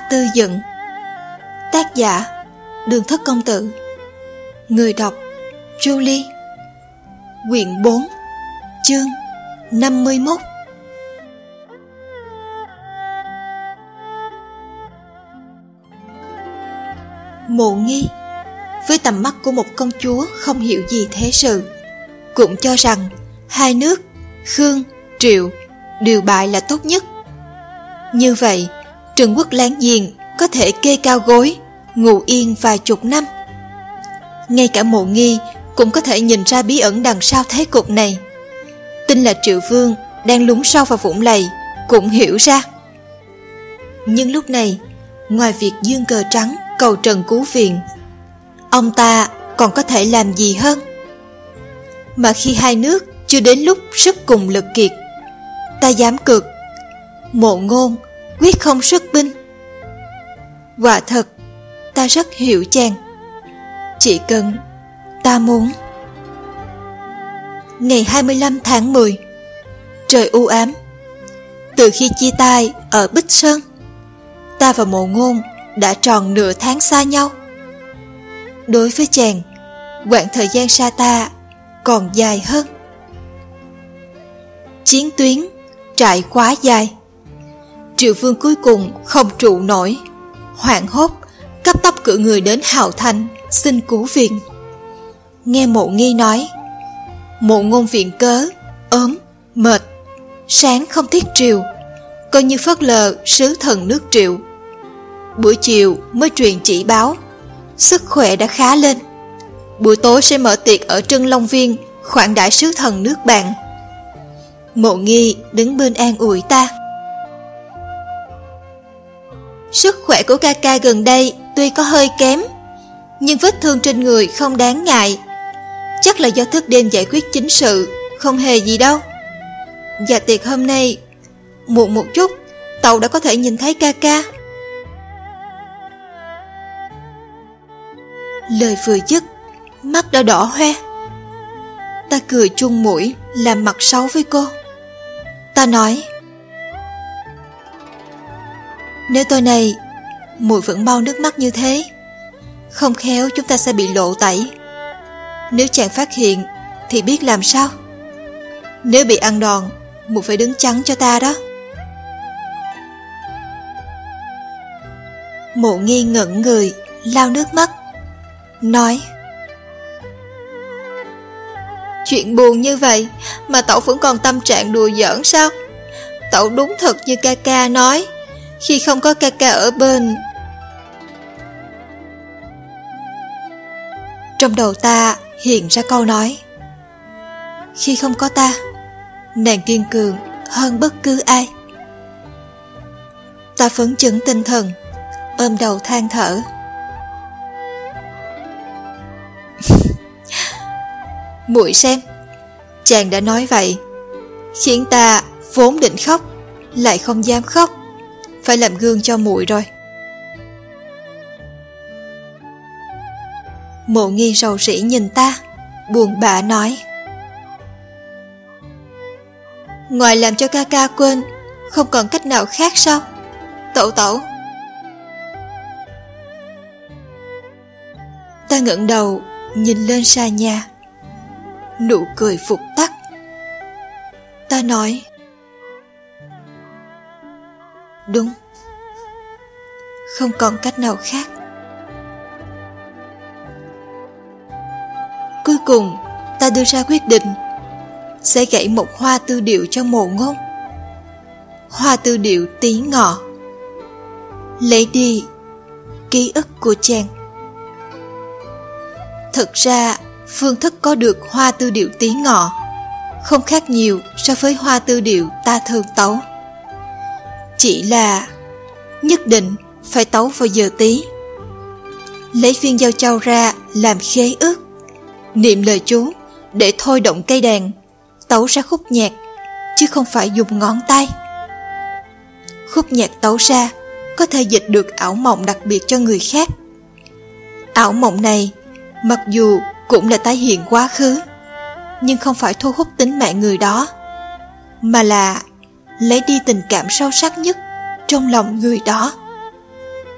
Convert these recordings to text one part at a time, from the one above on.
tư dựng. Tác giả Đường Thất Công Tử. Người đọc Julie. Quyển 4, chương 51. Mộ Nghi với tầm mắt của một công chúa không hiểu gì thế sự, cũng cho rằng hai nước Khương, Triệu đều bại là tốt nhất. Như vậy, Trần quốc láng giềng có thể kê cao gối, ngủ yên vài chục năm. Ngay cả Mộ Nghi cũng có thể nhìn ra bí ẩn đằng sau thế cục này. Tin là Triệu Vương đang lún sâu vào vũng lầy cũng hiểu ra. Nhưng lúc này, ngoài việc giương cờ trắng cầu Trần cứu viện, ông ta còn có thể làm gì hơn? Mà khi hai nước chưa đến lúc sức cùng lực kiệt, ta dám cược Mộ Ngôn quyết không xuất binh. Quả thật, ta rất hiểu chàng. Chỉ cần ta muốn. Ngày 25 tháng 10, trời u ám. Từ khi chia tay ở Bích Sơn, ta và Mộ Ngôn đã tròn nửa tháng xa nhau. Đối với chàng, quãng thời gian xa ta còn dài hơn. Chiến tuyến trải quá dài. Triệu Vương cuối cùng không trụ nổi, hoảng hốt cấp tốc cử người đến Hào Thành xin cứu viện. Nghe Mộ Nghi nói, Mộ Ngôn viện cớ ốm, mệt, sáng không thiết triều, coi như phớt lờ sứ thần nước Triệu. Buổi chiều mới truyền chỉ báo sức khỏe đã khá lên, buổi tối sẽ mở tiệc ở Trân Long Viên khoản đãi sứ thần nước bạn. Mộ Nghi đứng bên an ủi ta. Sức khỏe của ca ca gần đây tuy có hơi kém, nhưng vết thương trên người không đáng ngại. Chắc là do thức đêm giải quyết chính sự, không hề gì đâu. Dạ tiệc hôm nay muộn một chút, Tàu đã có thể nhìn thấy ca ca. Lời vừa dứt, mắt đã đỏ hoe. Ta cười chung mũi, làm mặt xấu với cô. Ta nói, nếu tối nay muội vẫn mau nước mắt như thế, không khéo chúng ta sẽ bị lộ tẩy. Nếu chàng phát hiện thì biết làm sao. Nếu bị ăn đòn, muội phải đứng chắn cho ta đó. Mộ Nghi ngẩn người, lau nước mắt, nói, chuyện buồn như vậy mà Tẩu vẫn còn tâm trạng đùa giỡn sao? Tẩu đúng thật như ca ca nói, khi không có ca ca ở bên. Trong đầu ta hiện ra câu nói, khi không có ta, nàng kiên cường hơn bất cứ ai. Ta phấn chấn tinh thần, ôm đầu than thở. Muội xem, chàng đã nói vậy, khiến ta vốn định khóc lại không dám khóc, phải làm gương cho muội rồi. Mộ Nghi rầu rĩ nhìn ta, buồn bã nói, ngoài làm cho ca ca quên, không còn cách nào khác sao? Tẩu tẩu. Ta ngẩng đầu nhìn lên xa nhà, nụ cười phục tắt. Ta nói, đúng, không còn cách nào khác. Cuối cùng ta đưa ra quyết định sẽ gãy một hoa tư điệu cho Mộ Ngôn. Hoa tư điệu tí ngọ, lấy đi ký ức của chàng. Thực ra phương thức có được hoa tư điệu tí ngọ không khác nhiều so với hoa tư điệu ta thường tấu. Chỉ là nhất định phải tấu vào giờ tí. Lấy viên giao châu ra làm khế ước, niệm lời chú để thôi động cây đàn, tấu ra khúc nhạc, chứ không phải dùng ngón tay. Khúc nhạc tấu ra có thể dịch được ảo mộng đặc biệt cho người khác. Ảo mộng này mặc dù cũng là tái hiện quá khứ, nhưng không phải thu hút tính mạng người đó, mà là lấy đi tình cảm sâu sắc nhất trong lòng người đó.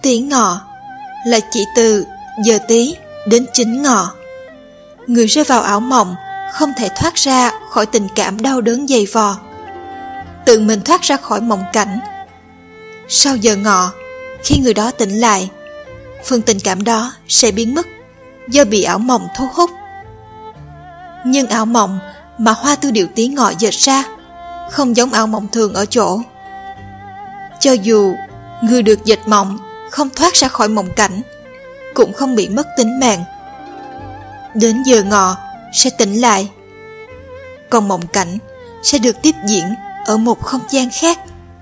Tí ngọ là chỉ từ giờ tí đến 9 ngọ. Người rơi vào ảo mộng không thể thoát ra khỏi tình cảm đau đớn dày vò, tự mình thoát ra khỏi mộng cảnh. Sau giờ ngọ, khi người đó tỉnh lại, phần tình cảm đó sẽ biến mất do bị ảo mộng thu hút. Nhưng ảo mộng mà Hoa Tư Điệu Tí ngọ dệt ra không giống ảo mộng thường ở chỗ, cho dù người được dệt mộng không thoát ra khỏi mộng cảnh, cũng không bị mất tính mạng. Đến giờ ngọ sẽ tỉnh lại, còn mộng cảnh sẽ được tiếp diễn ở một không gian khác.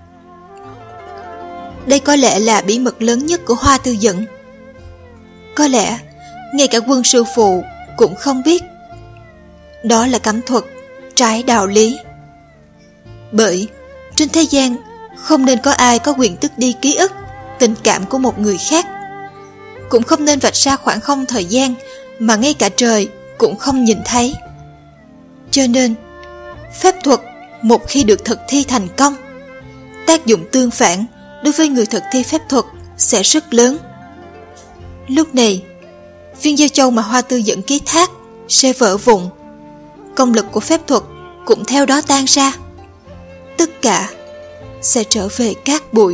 Đây có lẽ là bí mật lớn nhất của Hoa Tư Dận. Có lẽ ngay cả Quân sư phụ cũng không biết. Đó là cấm thuật trái đạo lý. Bởi trên thế gian không nên có ai có quyền tước đi ký ức, tình cảm của một người khác. Cũng không nên vạch ra khoảng không thời gian mà ngay cả trời cũng không nhìn thấy. Cho nên phép thuật một khi được thực thi thành công, tác dụng tương phản đối với người thực thi phép thuật sẽ rất lớn. Lúc này, viên giao châu mà Hoa Tư Dận ký thác sẽ vỡ vụn, công lực của phép thuật cũng theo đó tan ra. Tất cả sẽ trở về cát bụi.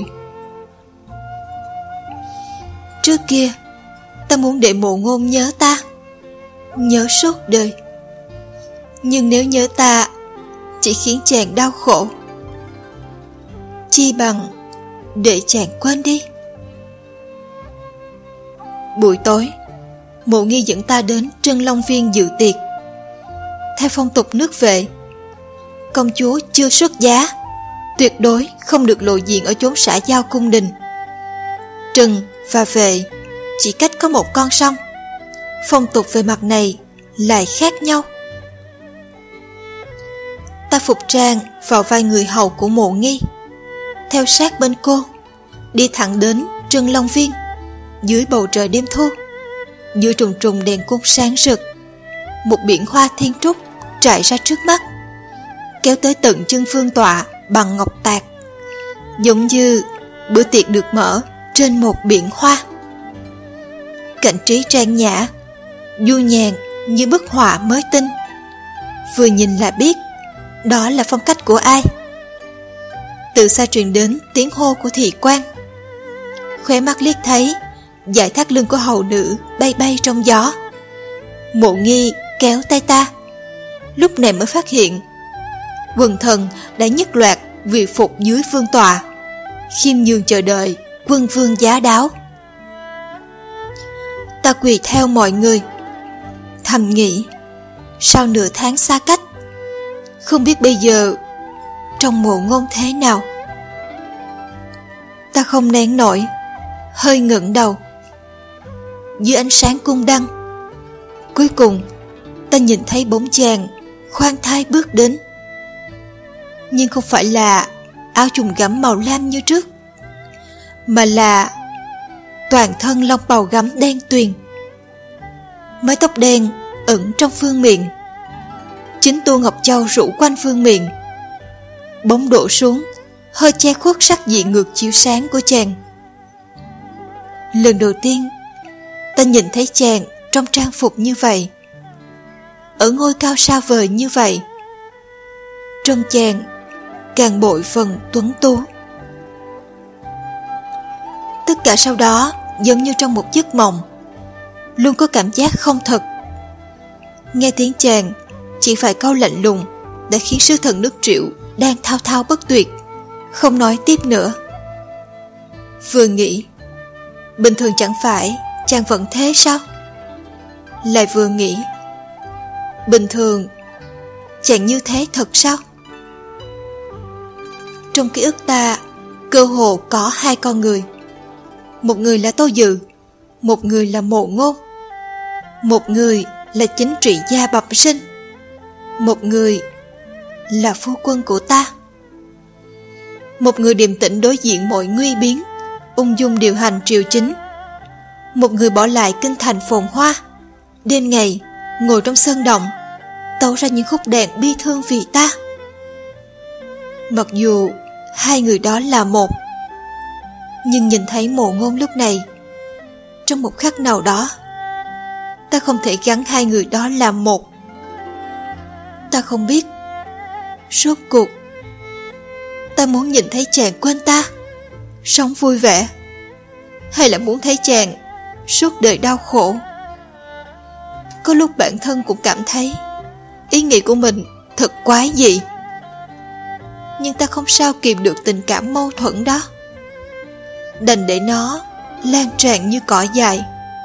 Trước kia, ta muốn để Mộ Ngôn nhớ ta, nhớ suốt đời. Nhưng nếu nhớ ta chỉ khiến chàng đau khổ, chi bằng để chàng quên đi. Buổi tối, Mộ Nghi dẫn ta đến Trân Long Viên dự tiệc. Theo phong tục nước Vệ, công chúa chưa xuất giá tuyệt đối không được lộ diện ở chốn xã giao cung đình. Trần và Vệ chỉ cách có một con sông, phong tục về mặt này lại khác nhau. Ta phục trang vào vai người hầu của Mộ Nghi, theo sát bên cô, đi thẳng đến Trân Long Viên. Dưới bầu trời đêm thu, giữa trùng trùng đèn cung sáng rực, một biển hoa thiên trúc trải ra trước mắt, kéo tới tận chân phương tọa bằng ngọc tạc, giống như bữa tiệc được mở trên một biển hoa. Cảnh trí trang nhã, du nhàn như bức họa mới tinh. Vừa nhìn là biết đó là phong cách của ai. Từ xa truyền đến tiếng hô của thị quan. Khóe mắt liếc thấy dải thắt lưng của hầu nữ bay bay trong gió. Mộ Nghi kéo tay ta, lúc này mới phát hiện quần thần đã nhất loạt vì phục dưới vương tọa, khiêm nhường chờ đợi quân vương giá đáo. Ta quỳ theo mọi người, thầm nghĩ sau nửa tháng xa cách, không biết bây giờ trong Mộ Ngôn thế nào. Ta không nén nổi, hơi ngẩng đầu. Dưới ánh sáng cung đăng, cuối cùng ta nhìn thấy bóng chàng khoan thai bước đến. Nhưng không phải là áo trùng gấm màu lam như trước, mà là toàn thân lông bào gấm đen tuyền, mái tóc đen ẩn trong phương miện, chính tua ngọc châu rủ quanh phương miện. Bóng đổ xuống hơi che khuất sắc diện ngược chiếu sáng của chàng. Lần đầu tiên ta nhìn thấy chàng trong trang phục như vậy, ở ngôi cao xa vời như vậy. Trong chàng càng bội phần tuấn tú. Tất cả sau đó giống như trong một giấc mộng, luôn có cảm giác không thật. Nghe tiếng chàng chỉ phải câu lạnh lùng đã khiến sứ thần nước Triệu đang thao thao bất tuyệt, không nói tiếp nữa. Vừa nghĩ, bình thường chẳng phải chàng vẫn thế sao? Lại vừa nghĩ, bình thường chàng như thế thật sao? Trong ký ức ta cơ hồ có hai con người. Một người là Tô Dự, một người là Mộ Ngôn. Một người là chính trị gia bẩm sinh, một người là phu quân của ta. Một người điềm tĩnh đối diện mọi nguy biến, ung dung điều hành triều chính. Một người bỏ lại kinh thành phồn hoa, đêm ngày ngồi trong sân động tấu ra những khúc đàn bi thương vì ta. Mặc dù hai người đó là một, Nhưng nhìn thấy Mộ Ngôn lúc này, trong một khắc nào đó, ta không thể gắn hai người đó làm một. Ta không biết rốt cuộc ta muốn nhìn thấy chàng quên ta, sống vui vẻ, hay là muốn thấy chàng suốt đời đau khổ. Có lúc bản thân cũng cảm thấy ý nghĩ của mình thật quái dị, nhưng ta không sao kìm được tình cảm mâu thuẫn đó, đành để nó lan tràn như cỏ dại.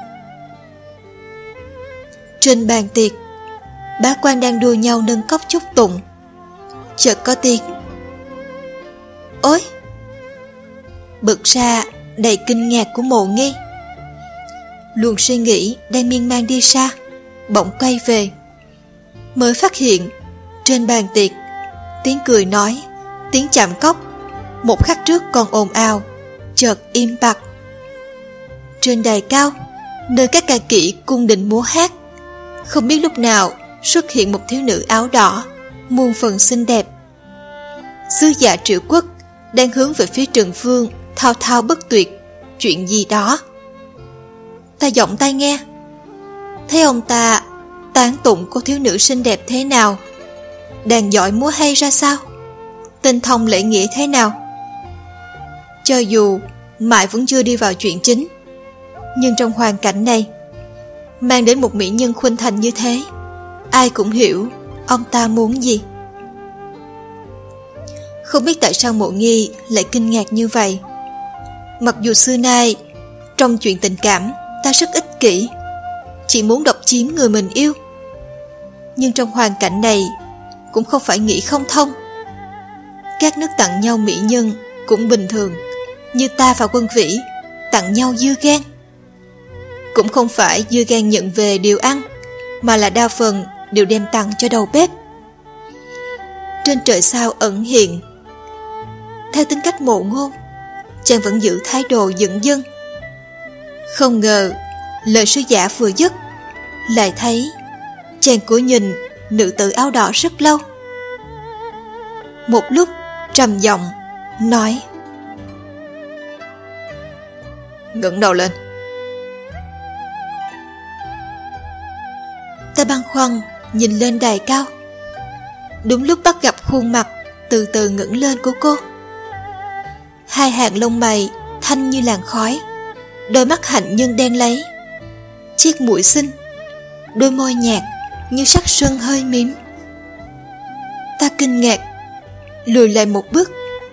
Trên bàn tiệc, bá quan đang đua nhau nâng cốc chúc tụng, chợt có tiếng ôi. Bật ra đầy kinh ngạc của Mộ Nghi. Luồng suy nghĩ đang miên man đi xa bỗng quay về, mới phát hiện trên bàn tiệc, tiếng cười nói, tiếng chạm cốc một khắc trước còn ồn ào, chợt im bặt. Trên đài cao, nơi các ca kỹ cung đình múa hát, không biết lúc nào xuất hiện một thiếu nữ áo đỏ muôn phần xinh đẹp. Sứ giả Triệu Quốc đang hướng về phía Trần Vương, thao thao bất tuyệt chuyện gì đó. Ta giọng tai nghe, thấy ông ta tán tụng cô thiếu nữ xinh đẹp thế nào, đàn giỏi múa hay ra sao, tinh thông lễ nghĩa thế nào. Cho dù mãi vẫn chưa đi vào chuyện chính, nhưng trong hoàn cảnh này, mang đến một mỹ nhân khuynh thành như thế, ai cũng hiểu ông ta muốn gì. Không biết tại sao Mộ Nghi lại kinh ngạc như vậy. Mặc dù xưa nay trong chuyện tình cảm ta rất ích kỷ, chỉ muốn độc chiếm người mình yêu, nhưng trong hoàn cảnh này cũng không phải nghĩ không thông. Các nước tặng nhau mỹ nhân cũng bình thường, như ta và Quân Vĩ tặng nhau dưa gan. Cũng không phải dưa gan nhận về đều ăn, mà là đa phần đều đem tặng cho đầu bếp. Trên trời sao ẩn hiện. Theo tính cách Mộ Ngôn, chàng vẫn giữ thái độ dửng dưng. Không ngờ lời sứ giả vừa dứt, lại thấy chàng cúi nhìn nữ tử áo đỏ rất lâu. Một lúc trầm giọng nói, ngẩng đầu lên. Ta băn khoăn nhìn lên đài cao, đúng lúc bắt gặp khuôn mặt từ từ ngẩng lên của cô. Hai hàng lông mày thanh như làn khói, đôi mắt hạnh nhân đen lấy, chiếc mũi xinh, đôi môi nhạt như sắc xuân hơi mím. Ta kinh ngạc lùi lại một bước.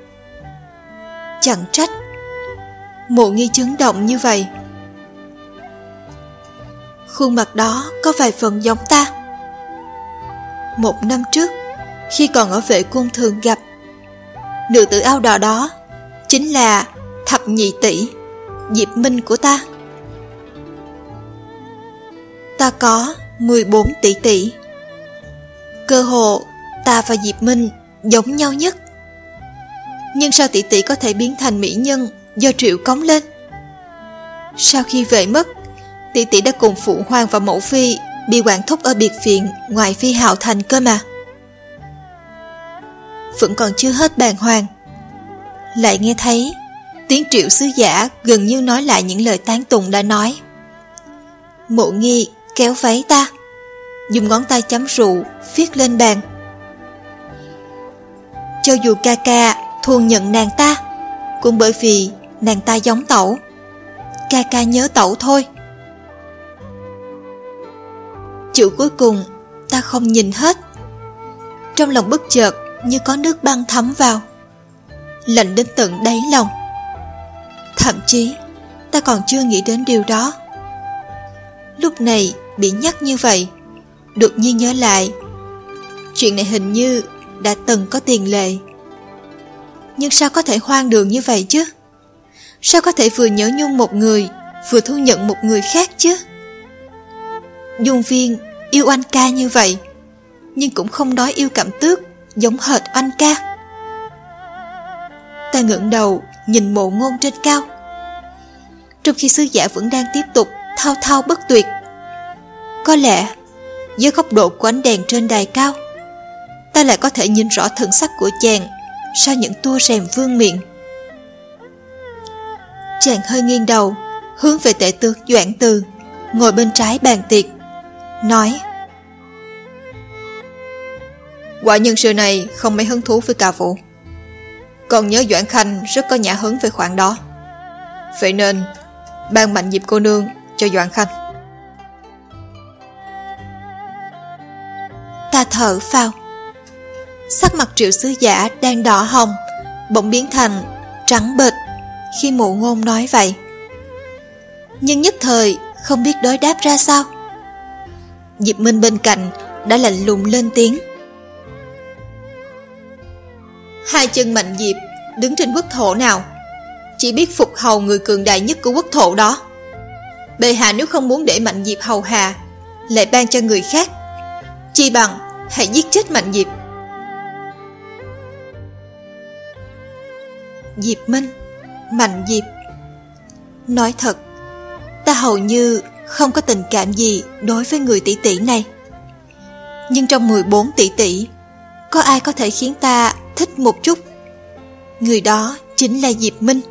Chẳng trách Mộ Nghi chấn động như vậy. Khuôn mặt đó có vài phần giống ta. Một năm trước, khi còn ở vệ cung thường gặp, nữ tử áo đỏ đó chính là thập nhị tỷ Diệp Minh của ta. Ta có 14 tỷ tỷ. Cơ hồ ta và Diệp Minh giống nhau nhất. Nhưng sao tỷ tỷ có thể biến thành mỹ nhân do Triệu cống lên? Sau khi về mất, tỷ tỷ đã cùng phụ hoàng và mẫu phi đi quản thúc ở biệt viện ngoài Phi Hạo Thành cơ mà. Vẫn còn chưa hết bàng hoàng, lại nghe thấy tiếng Triệu sứ giả gần như nói lại những lời tán tụng đã nói. Mộ Nghi kéo váy ta, dùng ngón tay chấm rượu viết lên bàn. Cho dù ca ca thuần nhận nàng ta, cũng bởi vì nàng ta giống tẩu. Ca ca nhớ tẩu thôi. Chữ cuối cùng ta không nhìn hết. Trong lòng bất chợt như có nước băng thấm vào, lạnh đến tận đáy lòng. Thậm chí ta còn chưa nghĩ đến điều đó. Lúc này bị nhắc như vậy, đột nhiên nhớ lại, chuyện này hình như đã từng có tiền lệ. Nhưng sao có thể hoang đường như vậy chứ? Sao có thể vừa nhớ nhung một người, vừa thu nhận một người khác chứ? Dung Viên yêu anh ca như vậy, nhưng cũng không nói yêu Cẩm Tước giống hệt anh ca. Ta ngẩng đầu nhìn Mộ Ngôn trên cao, trong khi sứ giả vẫn đang tiếp tục thao thao bất tuyệt. Có lẽ dưới góc độ của ánh đèn trên đài cao, ta lại có thể nhìn rõ thần sắc của chàng sau những tua rèm vương miện. Chàng hơi nghiêng đầu, hướng về tể tướng Doãn Từ, ngồi bên trái bàn tiệc, nói: Quả nhân sự này không mấy hứng thú với ca vũ, còn nhớ Doãn Khanh rất có nhã hứng về khoản đó, vậy nên ban Mạnh Diệp cô nương cho Doãn Khanh. Ta thở phào. Sắc mặt Triệu sứ giả đang đỏ hồng bỗng biến thành trắng bệch khi Mộ Ngôn nói vậy, nhưng nhất thời không biết đối đáp ra sao. Diệp Minh bên cạnh đã lạnh lùng lên tiếng: Hai chân Mạnh Diệp đứng trên quốc thổ nào, chỉ biết phục hầu người cường đại nhất của quốc thổ đó. Bệ hạ nếu không muốn để Mạnh Diệp hầu hạ, lại ban cho người khác, chi bằng hãy giết chết Mạnh Diệp. Diệp Minh, Mạnh Diệp. Nói thật, ta hầu như không có tình cảm gì đối với người tỷ tỷ này. Nhưng trong 14 tỷ tỷ, có ai có thể khiến ta thích một chút? Người đó chính là Diệp Minh.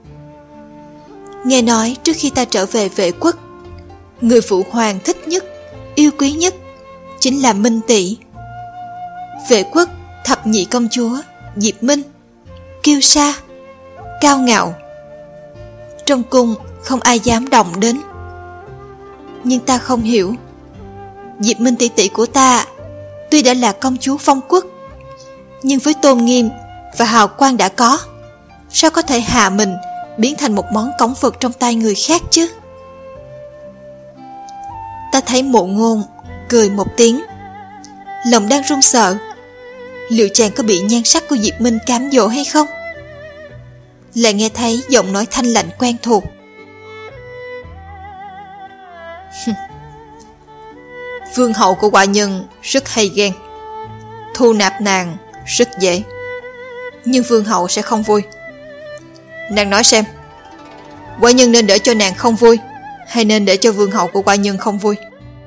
Nghe nói trước khi ta trở về Vệ Quốc, người phụ hoàng thích nhất, yêu quý nhất chính là Minh tỷ. Vệ Quốc thập nhị công chúa Diệp Minh, kiêu sa, cao ngạo, trong cung không ai dám động đến. Nhưng ta không hiểu, Diệp Minh tỷ tỷ của ta tuy đã là công chúa Phong Quốc, nhưng với tôn nghiêm và hào quang đã có, sao có thể hạ mình biến thành một món cống vật trong tay người khác chứ? Ta thấy Mộ Ngôn cười một tiếng, lòng đang run sợ. Liệu chàng có bị nhan sắc của Diệp Minh cám dỗ hay không? Lại nghe thấy giọng nói thanh lạnh quen thuộc: Vương hậu của quả nhân rất hay ghen, thu nạp nàng rất dễ, nhưng vương hậu sẽ không vui. Nàng nói xem, quả nhân nên để cho nàng không vui, hay nên để cho vương hậu của quả nhân không vui?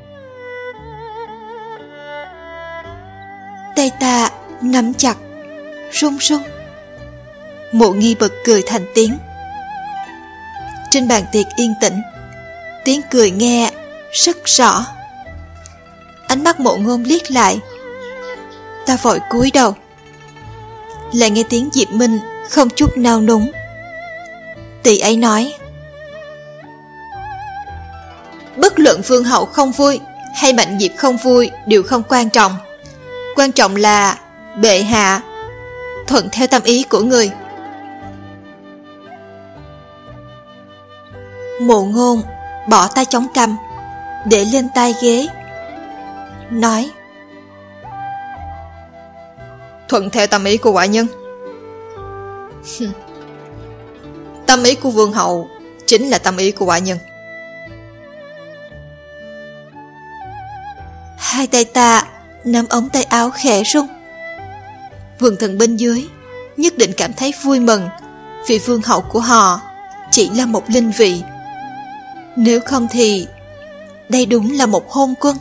Tay ta nắm chặt, run run. Mộ Nghi bật cười thành tiếng. Trên bàn tiệc yên tĩnh, tiếng cười nghe rất rõ. Ánh mắt Mộ Ngôn liếc lại. Ta vội cúi đầu, lại nghe tiếng Diệp Minh không chút nao núng. Tỷ ấy nói: Bất luận vương hậu không vui hay Mạnh Diệp không vui đều không quan trọng, quan trọng là bệ hạ thuận theo tâm ý của người. Mộ Ngôn bỏ tay chống cằm, để lên tai ghế, nói: Thuận theo tâm ý của quả nhân? Tâm ý của vương hậu chính là tâm ý của quả nhân. Hai tay ta nắm ống tay áo khẽ rung. Quần thần bên dưới nhất định cảm thấy vui mừng vì vương hậu của họ chỉ là một linh vị. Nếu không thì đây đúng là một hôn quân.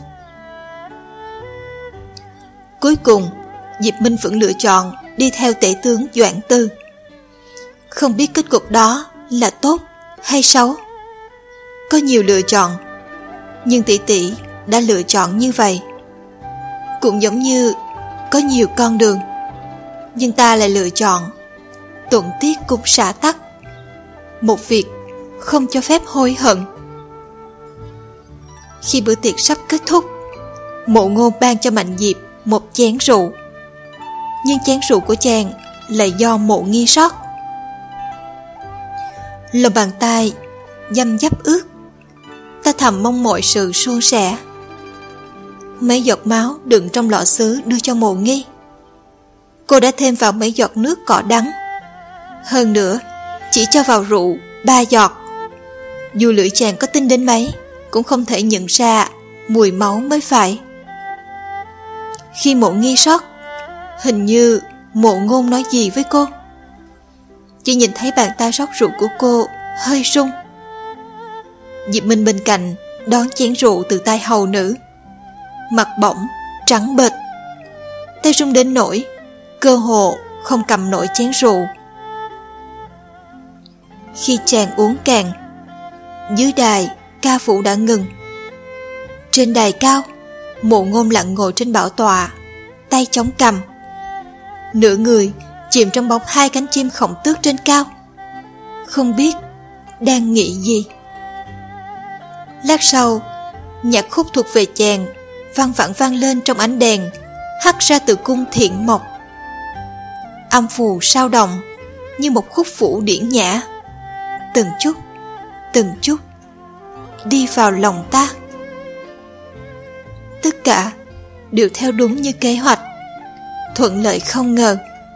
Cuối cùng Diệp Minh vẫn lựa chọn đi theo tể tướng Doãn Tư. Không biết kết cục đó là tốt hay xấu. Có nhiều lựa chọn, nhưng tỷ tỷ đã lựa chọn như vậy. Cũng giống như có nhiều con đường, nhưng ta lại lựa chọn thuận tiết cũng xả tắc, một việc không cho phép hối hận. Khi bữa tiệc sắp kết thúc, Mộ Ngôn ban cho Mạnh Diệp một chén rượu, nhưng chén rượu của chàng lại do Mộ Nghi rót. Lòng bàn tay dăm dắp ướt. Ta thầm mong mọi sự suôn sẻ. Mấy giọt máu đựng trong lọ sứ đưa cho Mộ Nghi. Cô đã thêm vào mấy giọt nước cỏ đắng. Hơn nữa, chỉ cho vào rượu 3 giọt. Dù lưỡi chàng có tinh đến mấy, cũng không thể nhận ra mùi máu mới phải. Khi Mộ Nghi rót, hình như Mộ Ngôn nói gì với cô. Chỉ nhìn thấy bàn tay rót rượu của cô hơi rung. Diệp Minh bên cạnh đón chén rượu từ tay hầu nữ, mặt bỗng trắng bệch, tay rung đến nỗi cơ hồ không cầm nổi chén rượu. Khi chàng uống cạn, dưới đài ca vũ đã ngừng. Trên đài cao, Mộ Ngôn lặng ngồi trên bảo tọa, tay chống cằm, nửa người chìm trong bóng hai cánh chim khổng tước trên cao, không biết đang nghĩ gì. Lát sau, nhạc khúc thuộc về chàng văng vẳng vang lên trong ánh đèn hắt ra từ cung Thiện Mộc. Âm phù sao động như một khúc vũ điển nhã, từng chút đi vào lòng ta. Tất cả đều theo đúng như kế hoạch, thuận lợi không ngờ.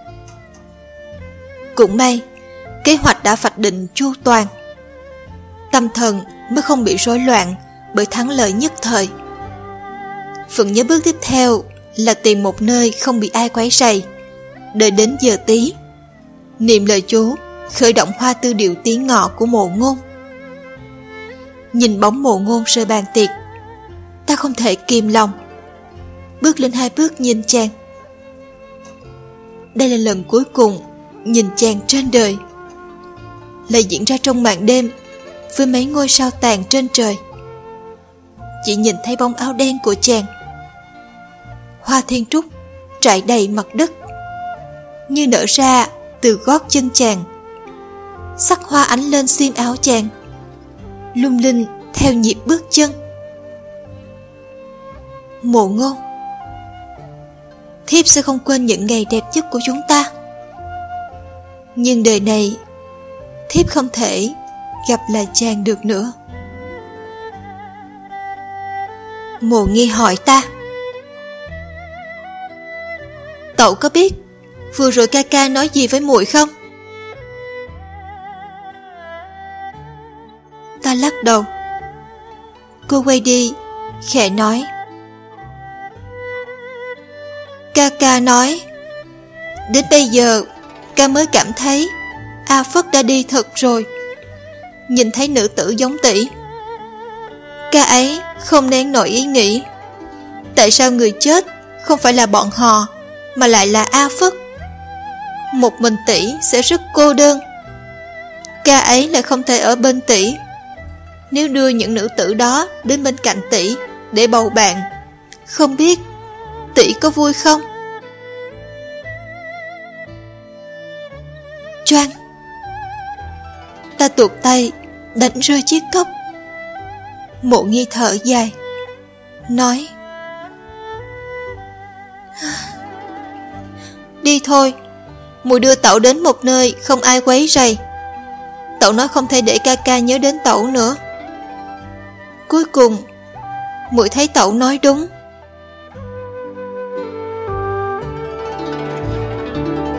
Cũng may kế hoạch đã vạch định chu toàn, tâm thần mới không bị rối loạn bởi thắng lợi nhất thời. Phượng nhớ bước tiếp theo là tìm một nơi không bị ai quấy rầy, đợi đến giờ tí, niệm lời chú, khởi động hoa tư điệu tiếng ngọ của Mộ Ngôn. Nhìn bóng Mộ Ngôn rời bàn tiệc, ta không thể kìm lòng, bước lên 2 bước nhìn chàng. Đây là lần cuối cùng nhìn chàng trên đời, lại diễn ra trong màn đêm với mấy ngôi sao tàn trên trời. Chỉ nhìn thấy bóng áo đen của chàng, hoa thiên trúc trải đầy mặt đất, như nở ra từ gót chân chàng. Sắc hoa ánh lên xiêm áo chàng, lung linh theo nhịp bước chân. Mộ Ngôn, thiếp sẽ không quên những ngày đẹp nhất của chúng ta, nhưng đời này thiếp không thể gặp lại chàng được nữa. Mộ Nghi hỏi ta, cậu có biết vừa rồi ca ca nói gì với muội không? Ta lắc đầu. Cô quay đi, khẽ nói, ca ca nói, đến bây giờ ca mới cảm thấy A Phất đã đi thật rồi. Nhìn thấy nữ tử giống tỷ, ca ấy không nên nổi ý nghĩ, tại sao người chết không phải là bọn họ mà lại là A Phất? Một mình tỷ sẽ rất cô đơn, ca ấy lại không thể ở bên tỷ. Nếu đưa những nữ tử đó đến bên cạnh tỷ để bầu bạn, không biết tỷ có vui không? Choang! Ta tuột tay đánh rơi chiếc cốc. Mộ Nghi thở dài, nói, đi thôi, muội đưa tẩu đến một nơi không ai quấy rầy. Tẩu nói không thể để ca ca nhớ đến tẩu nữa. Cuối cùng muội thấy tẩu nói đúng.